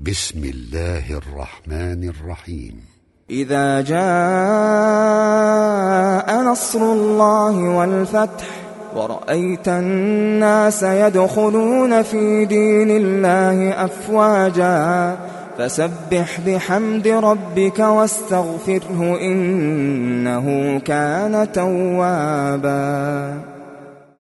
بسم الله الرحمن الرحيم. إذا جاء نصر الله والفتح ورأيت الناس يدخلون في دين الله أفواجا فسبح بحمد ربك واستغفره إنه كان توابا.